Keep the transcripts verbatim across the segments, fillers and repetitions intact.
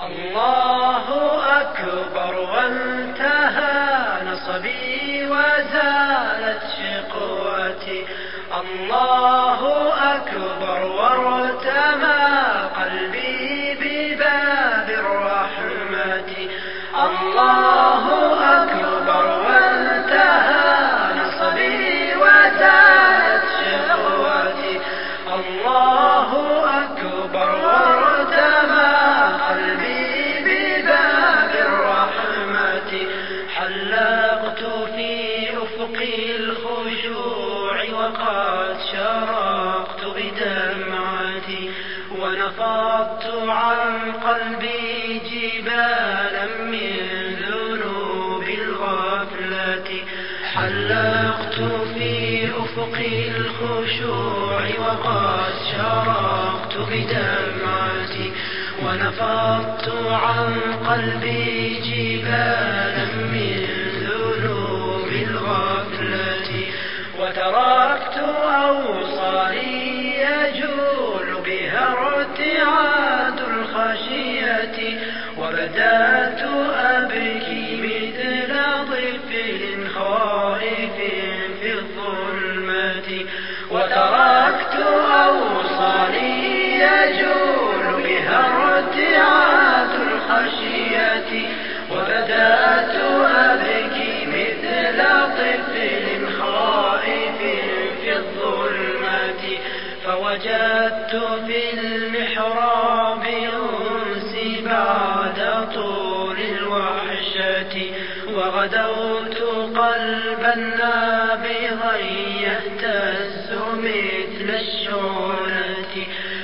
الله أكبر وانتهى نصبي وزالت شقوتي. الله أكبر وارتمى قلبي بباب الرحمة. الله أكبر وانتهى نصبي وزالت شقوتي. الله أكبر وارتمى قلبي بباب الرحمة. حلقت في أفق الخشوع وقد شرقت بدمعتي، ونفضت عن قلبي جبالا من ذنوب الغفلة. حلقت في أفق الخشوع وقد شرقت بدمعتي، ونفضت عن قلبي جبالا من ذنوب الغفلة. وتركت أوصالي يجول بها ارتعاد الخشية، وبدأت أبكي مثل طفل خائف في الظلمة. وتركت أوصالي يجول بها ارتعاد الخشية، وبدأت أبكي مثل طفل خائف في الظلمة. فوجدت في المحراب أنسي بعد طول الوحشة، وغدوت قلبا نابضا يهتز مثل الشعلة.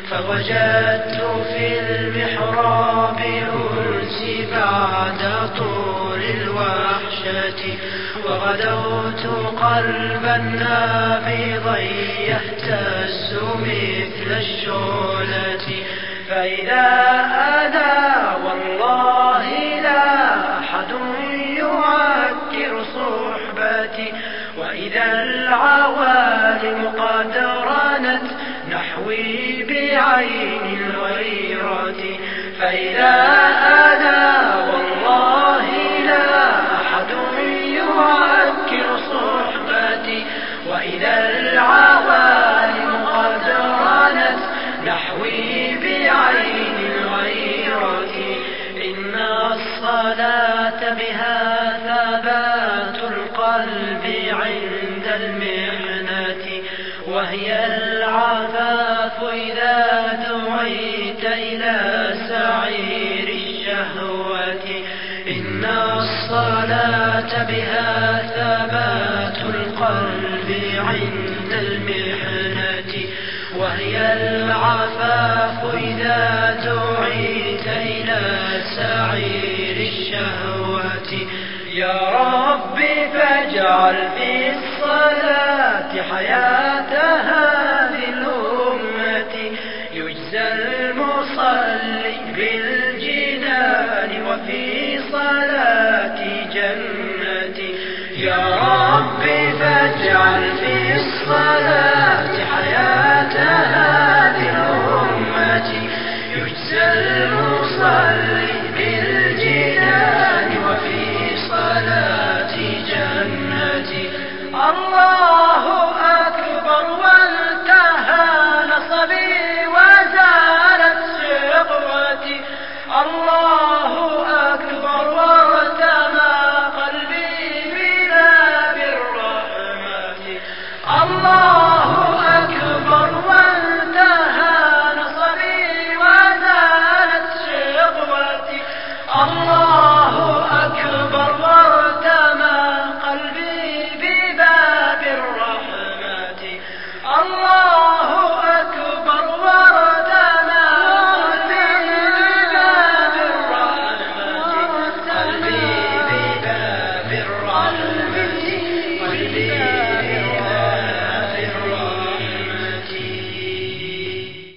فوجدت في المحراب أنسي بعد طول الوحشة، وغدوت قلبا نابضا يهتز مثل الشعلة. فإذا أنا والله لا أحد يعكر صحبتي، وإذا العوالم قد رنت نحوي بعين الغيرة. فإذا أنا والله لا أحد يعكر صحبتي، وإذا العوالم قد رنت نحوي بعين الغيرة. إن الصلاة بها ثبات القلب عند المحنة، وهي العفاف إذا دعيت إلى سعير الشهوة. إن الصلاة بها ثبات القلب عند المحنة، وهي العفاف إذا دعيت إلى سعير الشهوة. يا ربي فاجعل في الصلاة حياة هذه الأمة، يجزى المصلي بالجنان وفي صلاة جنتي. يا ربي فاجعل في الصلاة